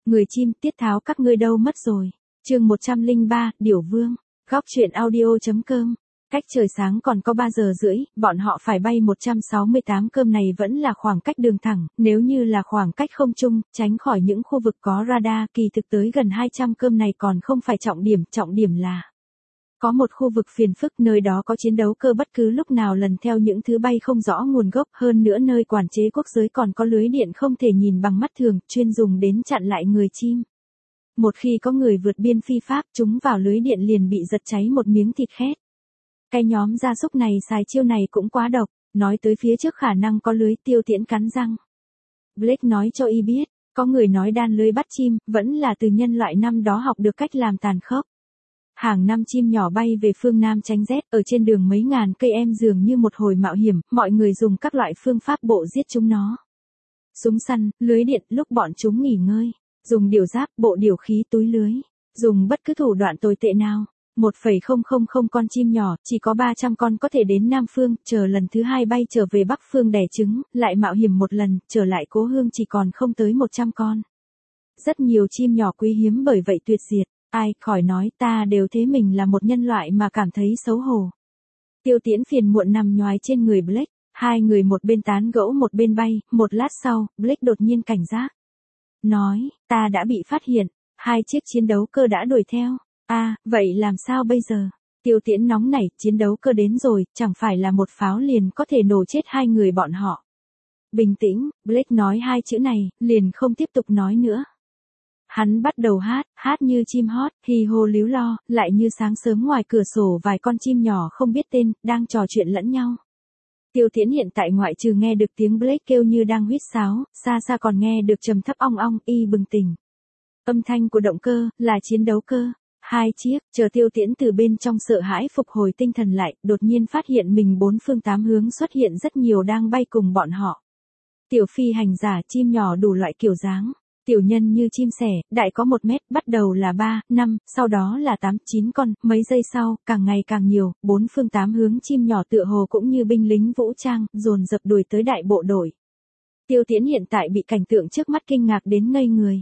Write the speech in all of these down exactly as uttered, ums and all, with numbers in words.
Người chim, tiết tháo các ngươi đâu mất rồi. Chương một trăm lẻ ba, Điểu Vương. Góc truyện audio.com. Cách trời sáng còn có ba giờ rưỡi, bọn họ phải bay một trăm sáu mươi tám cơm này vẫn là khoảng cách đường thẳng, nếu như là khoảng cách không trung, tránh khỏi những khu vực có radar, kỳ thực tới gần hai trăm cơm này còn không phải trọng điểm, trọng điểm là có một khu vực phiền phức, nơi đó có chiến đấu cơ bất cứ lúc nào lần theo những thứ bay không rõ nguồn gốc, hơn nữa nơi quản chế quốc giới còn có lưới điện không thể nhìn bằng mắt thường, chuyên dùng đến chặn lại người chim. Một khi có người vượt biên phi pháp, chúng vào lưới điện liền bị giật cháy một miếng thịt khét. Cái nhóm gia súc này xài chiêu này cũng quá độc, nói tới phía trước khả năng có lưới, Tiêu Tiễn cắn răng. Blake nói cho y biết, có người nói đan lưới bắt chim, vẫn là từ nhân loại năm đó học được cách làm tàn khốc. Hàng năm chim nhỏ bay về phương Nam tránh rét, ở trên đường mấy ngàn cây em dường như một hồi mạo hiểm, mọi người dùng các loại phương pháp bộ giết chúng nó. Súng săn, lưới điện, lúc bọn chúng nghỉ ngơi, dùng điều giáp, bộ điều khí, túi lưới, dùng bất cứ thủ đoạn tồi tệ nào. một phẩy không không không con chim nhỏ, chỉ có ba trăm con có thể đến Nam Phương, chờ lần thứ hai bay trở về Bắc Phương đẻ trứng, lại mạo hiểm một lần, trở lại cố hương chỉ còn không tới một trăm con. Rất nhiều chim nhỏ quý hiếm bởi vậy tuyệt diệt. Ai, khỏi nói, ta đều thế mình là một nhân loại mà cảm thấy xấu hổ. Tiêu Tiễn phiền muộn nằm nhoài trên người Blake, hai người một bên tán gẫu một bên bay, một lát sau, Blake đột nhiên cảnh giác. Nói, ta đã bị phát hiện, hai chiếc chiến đấu cơ đã đuổi theo. À, vậy làm sao bây giờ? Tiêu Tiễn nóng nảy, chiến đấu cơ đến rồi, chẳng phải là một pháo liền có thể nổ chết hai người bọn họ. Bình tĩnh, Blake nói hai chữ này, liền không tiếp tục nói nữa. Hắn bắt đầu hát, hát như chim hót, hì hô líu lo, lại như sáng sớm ngoài cửa sổ vài con chim nhỏ không biết tên, đang trò chuyện lẫn nhau. Tiêu Tiễn hiện tại ngoại trừ nghe được tiếng Blake kêu như đang huýt sáo, xa xa còn nghe được trầm thấp ong ong, y bừng tỉnh. Âm thanh của động cơ, là chiến đấu cơ. Hai chiếc, chờ Tiêu Tiễn từ bên trong sợ hãi phục hồi tinh thần lại, đột nhiên phát hiện mình bốn phương tám hướng xuất hiện rất nhiều đang bay cùng bọn họ. Tiểu phi hành giả, chim nhỏ đủ loại kiểu dáng. Tiểu nhân như chim sẻ, đại có một mét, bắt đầu là ba, năm, sau đó là tám, chín con, mấy giây sau, càng ngày càng nhiều, bốn phương tám hướng chim nhỏ tựa hồ cũng như binh lính vũ trang, dồn dập đuổi tới đại bộ đội. Tiêu Tiễn hiện tại bị cảnh tượng trước mắt kinh ngạc đến ngây người.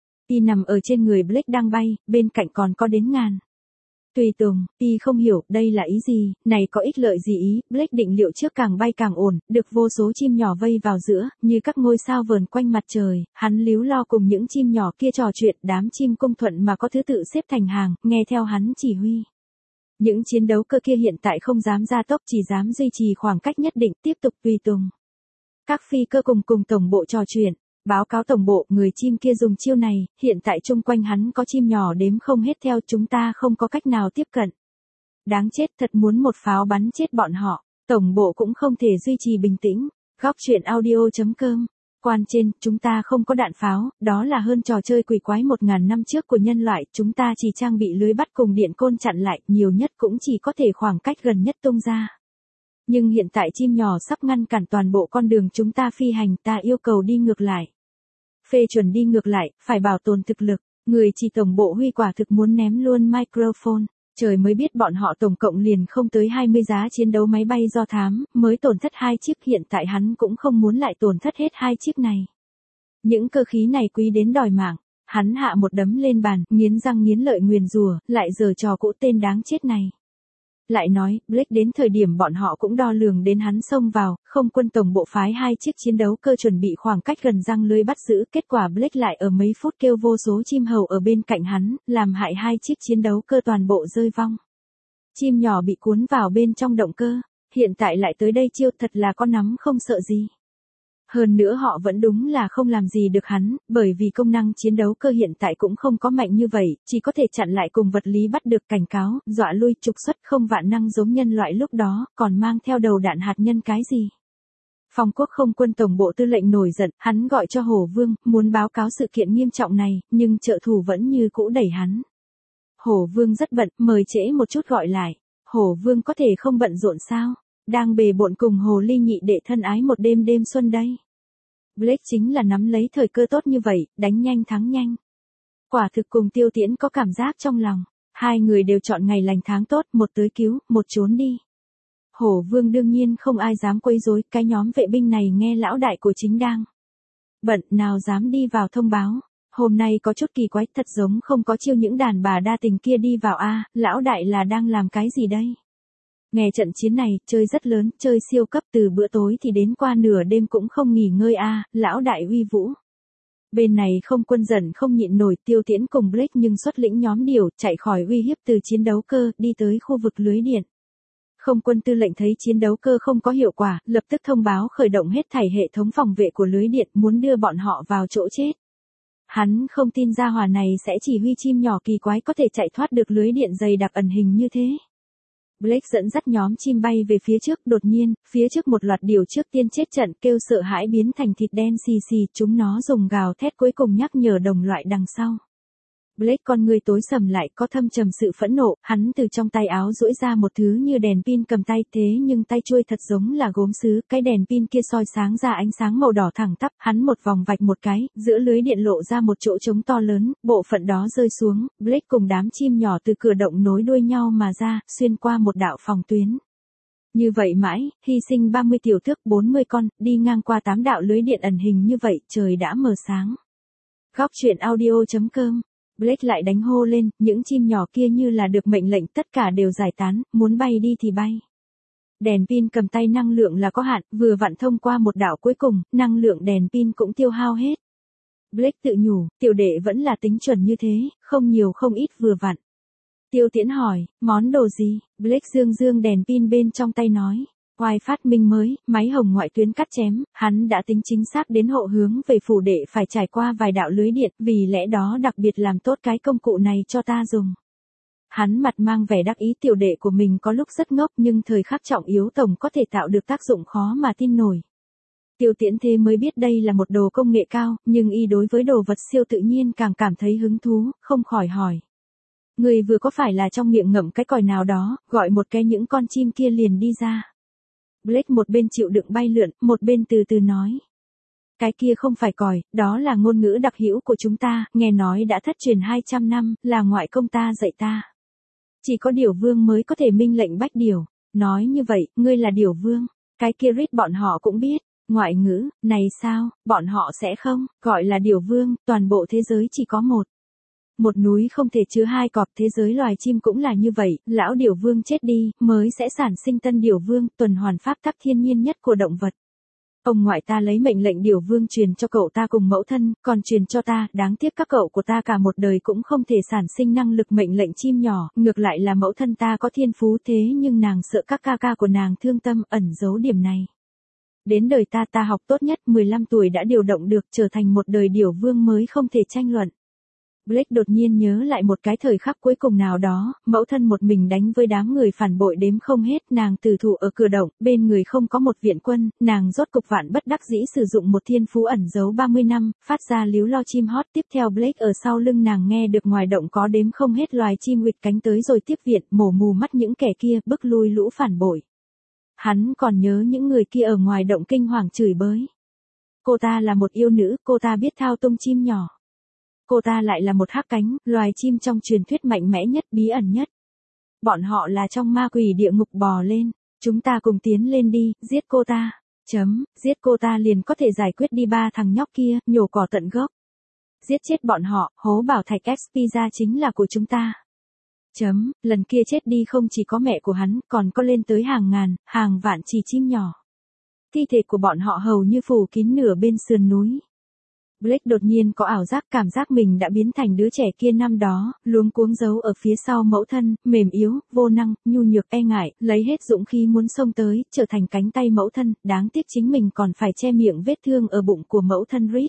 Y nằm ở trên người Blake đang bay, bên cạnh còn có đến ngàn. Tùy tùng, y không hiểu, đây là ý gì, này có ích lợi gì ý, Blake định liệu trước càng bay càng ổn, được vô số chim nhỏ vây vào giữa, như các ngôi sao vờn quanh mặt trời, hắn líu lo cùng những chim nhỏ kia trò chuyện, đám chim cung thuận mà có thứ tự xếp thành hàng, nghe theo hắn chỉ huy. Những chiến đấu cơ kia hiện tại không dám gia tốc, chỉ dám duy trì khoảng cách nhất định, tiếp tục tùy tùng. Các phi cơ cùng cùng tổng bộ trò chuyện. Báo cáo tổng bộ, người chim kia dùng chiêu này, hiện tại chung quanh hắn có chim nhỏ đếm không hết theo, chúng ta không có cách nào tiếp cận. Đáng chết, thật muốn một pháo bắn chết bọn họ, tổng bộ cũng không thể duy trì bình tĩnh. Góc truyện audio.com. Quan trên, chúng ta không có đạn pháo, đó là hơn trò chơi quỷ quái một ngàn năm trước của nhân loại, chúng ta chỉ trang bị lưới bắt cùng điện côn chặn lại, nhiều nhất cũng chỉ có thể khoảng cách gần nhất tung ra. Nhưng hiện tại chim nhỏ sắp ngăn cản toàn bộ con đường chúng ta phi hành, ta yêu cầu đi ngược lại. Phê chuẩn đi ngược lại, phải bảo tồn thực lực, người chỉ tổng bộ huy quả thực muốn ném luôn microphone, trời mới biết bọn họ tổng cộng liền không tới hai mươi giá chiến đấu máy bay do thám, mới tổn thất hai chiếc, hiện tại hắn cũng không muốn lại tổn thất hết hai chiếc này. Những cơ khí này quý đến đòi mạng, hắn hạ một đấm lên bàn, nghiến răng nghiến lợi nguyền rủa, lại giở trò cũ tên đáng chết này. Lại nói, Blake đến thời điểm bọn họ cũng đo lường đến hắn xông vào, không quân tổng bộ phái hai chiếc chiến đấu cơ chuẩn bị khoảng cách gần răng lưới bắt giữ, kết quả Blake lại ở mấy phút kêu vô số chim hầu ở bên cạnh hắn, làm hại hai chiếc chiến đấu cơ toàn bộ rơi vong. Chim nhỏ bị cuốn vào bên trong động cơ, hiện tại lại tới đây chiêu, thật là con nắm không sợ gì. Hơn nữa họ vẫn đúng là không làm gì được hắn, bởi vì công năng chiến đấu cơ hiện tại cũng không có mạnh như vậy, chỉ có thể chặn lại cùng vật lý bắt được, cảnh cáo, dọa lui, trục xuất, không vạn năng giống nhân loại lúc đó, còn mang theo đầu đạn hạt nhân cái gì. Phòng quốc không quân tổng bộ tư lệnh nổi giận, hắn gọi cho Hổ Vương, muốn báo cáo sự kiện nghiêm trọng này, nhưng trợ thủ vẫn như cũ đẩy hắn. Hổ Vương rất bận, mời trễ một chút gọi lại. Hổ Vương có thể không bận rộn sao? Đang bề bộn cùng Hồ Ly nhị đệ thân ái một đêm đêm xuân đây. Blake chính là nắm lấy thời cơ tốt như vậy, đánh nhanh thắng nhanh. Quả thực cùng Tiêu Tiễn có cảm giác trong lòng, hai người đều chọn ngày lành tháng tốt, một tới cứu, một trốn đi. Hổ Vương đương nhiên không ai dám quấy rối, cái nhóm vệ binh này nghe lão đại của chính đang bận, nào dám đi vào thông báo. hôm nay có chút kỳ quái, thật giống không có chiêu những đàn bà đa tình kia đi vào a, lão đại là đang làm cái gì đây? Nghe trận chiến này, chơi rất lớn, chơi siêu cấp từ bữa tối thì đến qua nửa đêm cũng không nghỉ ngơi a, lão đại uy vũ. Bên này không quân giận không nhịn nổi, Tiêu Tiễn cùng Blake nhưng xuất lĩnh nhóm điều, chạy khỏi uy hiếp từ chiến đấu cơ, đi tới khu vực lưới điện. Không quân tư lệnh thấy chiến đấu cơ không có hiệu quả, lập tức thông báo khởi động hết thảy hệ thống phòng vệ của lưới điện, muốn đưa bọn họ vào chỗ chết. Hắn không tin gia hỏa này sẽ chỉ huy chim nhỏ kỳ quái có thể chạy thoát được lưới điện dày đặc ẩn hình như thế. Blake dẫn dắt nhóm chim bay về phía trước, đột nhiên, phía trước một loạt điều trước tiên chết trận, kêu sợ hãi biến thành thịt đen xì xì, chúng nó dùng gào thét cuối cùng nhắc nhở đồng loại đằng sau. Blake con người tối sầm lại, có thâm trầm sự phẫn nộ, hắn từ trong tay áo duỗi ra một thứ như đèn pin cầm tay, thế nhưng tay chuôi thật giống là gốm sứ, cái đèn pin kia soi sáng ra ánh sáng màu đỏ thẳng tắp, hắn một vòng vạch một cái, giữa lưới điện lộ ra một chỗ trống to lớn, bộ phận đó rơi xuống, Blake cùng đám chim nhỏ từ cửa động nối đuôi nhau mà ra, xuyên qua một đạo phòng tuyến. Như vậy mãi, hy sinh ba mươi tiểu thước bốn mươi con, đi ngang qua tám đạo lưới điện ẩn hình như vậy, trời đã mờ sáng. Góc truyện audio chấm com Blake lại đánh hô lên, những chim nhỏ kia như là được mệnh lệnh tất cả đều giải tán, muốn bay đi thì bay. Đèn pin cầm tay năng lượng là có hạn, vừa vặn thông qua một đạo cuối cùng, năng lượng đèn pin cũng tiêu hao hết. Blake tự nhủ, tiểu đệ vẫn là tính chuẩn như thế, không nhiều không ít vừa vặn. Tiêu Tiễn hỏi, món đồ gì? Blake dương dương đèn pin bên trong tay nói. Oai phát minh mới, máy hồng ngoại tuyến cắt chém, hắn đã tính chính xác đến hộ hướng về phủ đệ phải trải qua vài đạo lưới điện, vì lẽ đó đặc biệt làm tốt cái công cụ này cho ta dùng. Hắn mặt mang vẻ đắc ý, tiểu đệ của mình có lúc rất ngốc nhưng thời khắc trọng yếu tổng có thể tạo được tác dụng khó mà tin nổi. Tiêu Tiễn thế mới biết đây là một đồ công nghệ cao, nhưng y đối với đồ vật siêu tự nhiên càng cảm thấy hứng thú, không khỏi hỏi. Người vừa có phải là trong miệng ngậm cái còi nào đó, gọi một cái những con chim kia liền đi ra. Blake một bên chịu đựng bay lượn, một bên từ từ nói. Cái kia không phải còi, đó là ngôn ngữ đặc hữu của chúng ta, nghe nói đã thất truyền hai trăm năm, là ngoại công ta dạy ta. Chỉ có điểu vương mới có thể minh lệnh bách điểu. Nói như vậy, ngươi là điểu vương. Cái kia rít bọn họ cũng biết. Ngoại ngữ, này sao, bọn họ sẽ không, gọi là điểu vương, toàn bộ thế giới chỉ có một. Một núi không thể chứa hai cọp, thế giới loài chim cũng là như vậy, lão điểu vương chết đi, mới sẽ sản sinh tân điểu vương, tuần hoàn pháp tắc thiên nhiên nhất của động vật. Ông ngoại ta lấy mệnh lệnh điểu vương truyền cho cậu ta cùng mẫu thân, còn truyền cho ta, đáng tiếc các cậu của ta cả một đời cũng không thể sản sinh năng lực mệnh lệnh chim nhỏ, ngược lại là mẫu thân ta có thiên phú thế nhưng nàng sợ các ca ca của nàng thương tâm, ẩn giấu điểm này. Đến đời ta ta học tốt nhất, mười lăm tuổi đã điều động được, trở thành một đời điểu vương mới không thể tranh luận. Blake đột nhiên nhớ lại một cái thời khắc cuối cùng nào đó, mẫu thân một mình đánh với đám người phản bội đếm không hết, nàng tử thủ ở cửa động, bên người không có một viện quân, nàng rốt cục vạn bất đắc dĩ sử dụng một thiên phú ẩn giấu ba mươi năm, phát ra líu lo chim hót, tiếp theo Blake ở sau lưng nàng nghe được ngoài động có đếm không hết loài chim huỵch cánh tới rồi tiếp viện, mổ mù mắt những kẻ kia, bức lui lũ phản bội. Hắn còn nhớ những người kia ở ngoài động kinh hoàng chửi bới. Cô ta là một yêu nữ, cô ta biết thao tung chim nhỏ. Cô ta lại là một hắc cánh, loài chim trong truyền thuyết mạnh mẽ nhất, bí ẩn nhất. Bọn họ là trong ma quỷ địa ngục bò lên. Chúng ta cùng tiến lên đi, giết cô ta. Chấm, giết cô ta liền có thể giải quyết đi ba thằng nhóc kia, nhổ cỏ tận gốc. Giết chết bọn họ, hố bảo thạch ép pê ra chính là của chúng ta. Chấm, lần kia chết đi không chỉ có mẹ của hắn, còn có lên tới hàng ngàn, hàng vạn chỉ chim nhỏ. Thi thể của bọn họ hầu như phủ kín nửa bên sườn núi. Blake đột nhiên có ảo giác, cảm giác mình đã biến thành đứa trẻ kia năm đó, luống cuống giấu ở phía sau mẫu thân, mềm yếu, vô năng, nhu nhược, e ngại, lấy hết dũng khí muốn xông tới, trở thành cánh tay mẫu thân, đáng tiếc chính mình còn phải che miệng vết thương ở bụng của mẫu thân Reed.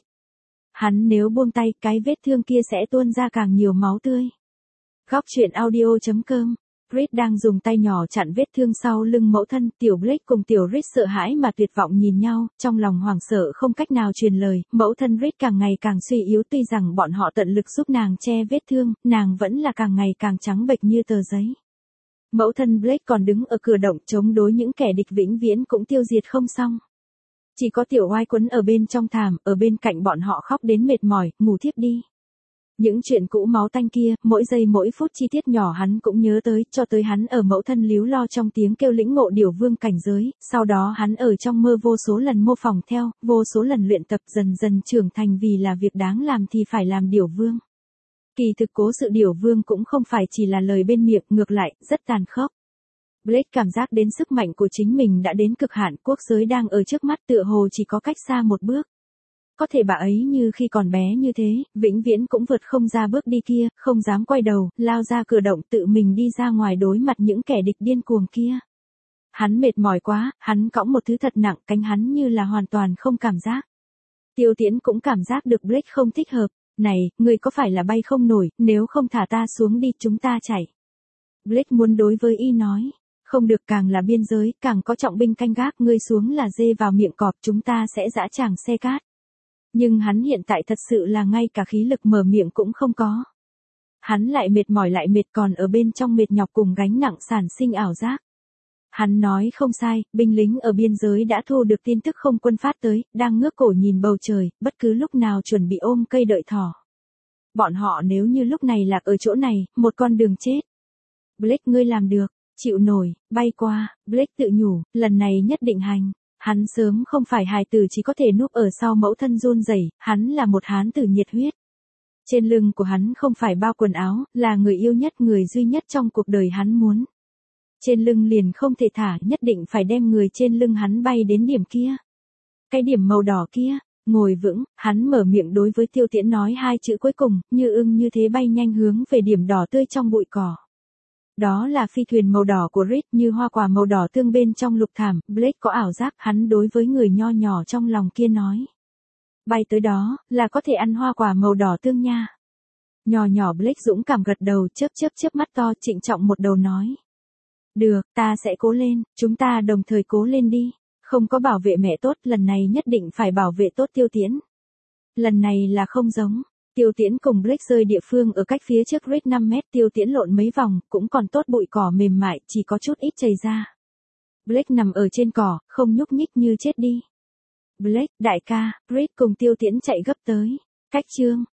Hắn nếu buông tay, cái vết thương kia sẽ tuôn ra càng nhiều máu tươi. Góc truyện audio chấm com Reed đang dùng tay nhỏ chặn vết thương sau lưng mẫu thân, tiểu Blake cùng tiểu Reed sợ hãi mà tuyệt vọng nhìn nhau, trong lòng hoảng sợ không cách nào truyền lời, mẫu thân Reed càng ngày càng suy yếu, tuy rằng bọn họ tận lực giúp nàng che vết thương, nàng vẫn là càng ngày càng trắng bệch như tờ giấy. Mẫu thân Blake còn đứng ở cửa động chống đối những kẻ địch vĩnh viễn cũng tiêu diệt không xong. Chỉ có tiểu oai quấn ở bên trong thảm, ở bên cạnh bọn họ khóc đến mệt mỏi, ngủ thiếp đi. Những chuyện cũ máu tanh kia, mỗi giây mỗi phút chi tiết nhỏ hắn cũng nhớ tới, cho tới hắn ở mẫu thân líu lo trong tiếng kêu lĩnh ngộ điểu vương cảnh giới, sau đó hắn ở trong mơ vô số lần mô phỏng theo, vô số lần luyện tập dần dần trưởng thành vì là việc đáng làm thì phải làm điểu vương. Kỳ thực cố sự điểu vương cũng không phải chỉ là lời bên miệng, ngược lại, rất tàn khốc. Blake cảm giác đến sức mạnh của chính mình đã đến cực hạn, quốc giới đang ở trước mắt tựa hồ chỉ có cách xa một bước. Có thể bà ấy như khi còn bé như thế, vĩnh viễn cũng vượt không ra bước đi kia, không dám quay đầu, lao ra cửa động tự mình đi ra ngoài đối mặt những kẻ địch điên cuồng kia. Hắn mệt mỏi quá, hắn cõng một thứ thật nặng, cánh hắn như là hoàn toàn không cảm giác. Tiêu Tiễn cũng cảm giác được Blake không thích hợp. Này, ngươi có phải là bay không nổi, nếu không thả ta xuống đi chúng ta chạy. Blake muốn đối với y nói. Không được, càng là biên giới, càng có trọng binh canh gác, ngươi xuống là dê vào miệng cọp, chúng ta sẽ dã tràng xe cát. Nhưng hắn hiện tại thật sự là ngay cả khí lực mở miệng cũng không có. Hắn lại mệt mỏi lại mệt, còn ở bên trong mệt nhọc cùng gánh nặng sản sinh ảo giác. Hắn nói không sai, binh lính ở biên giới đã thu được tin tức không quân phát tới, đang ngước cổ nhìn bầu trời, bất cứ lúc nào chuẩn bị ôm cây đợi thỏ. Bọn họ nếu như lúc này lạc ở chỗ này, một con đường chết. Blake, ngươi làm được, chịu nổi, bay qua, Blake tự nhủ, lần này nhất định hành. Hắn sớm không phải hài tử chỉ có thể núp ở sau mẫu thân run rẩy, hắn là một hán tử nhiệt huyết. Trên lưng của hắn không phải bao quần áo, là người yêu nhất, người duy nhất trong cuộc đời hắn muốn. Trên lưng liền không thể thả, nhất định phải đem người trên lưng hắn bay đến điểm kia. Cái điểm màu đỏ kia, ngồi vững, hắn mở miệng đối với Tiêu Tiễn nói hai chữ cuối cùng, như ưng như thế bay nhanh hướng về điểm đỏ tươi trong bụi cỏ. Đó là phi thuyền màu đỏ của Reed, như hoa quả màu đỏ tương bên trong lục thảm. Blake có ảo giác, hắn đối với người nho nhỏ trong lòng kia nói. Bay tới đó, là có thể ăn hoa quả màu đỏ tương nha. Nhỏ nhỏ Blake dũng cảm gật đầu, chớp chớp chớp mắt to, trịnh trọng một đầu nói. Được, ta sẽ cố lên, chúng ta đồng thời cố lên đi. Không có bảo vệ mẹ tốt, lần này nhất định phải bảo vệ tốt Tiêu Tiễn. Lần này là không giống. Tiêu Tiễn cùng Blake rơi địa phương ở cách phía trước Reed năm mét, Tiêu Tiễn lộn mấy vòng, cũng còn tốt bụi cỏ mềm mại, chỉ có chút ít chảy ra. Blake nằm ở trên cỏ, không nhúc nhích như chết đi. Blake, đại ca, Reed cùng Tiêu Tiễn chạy gấp tới. Cách chương,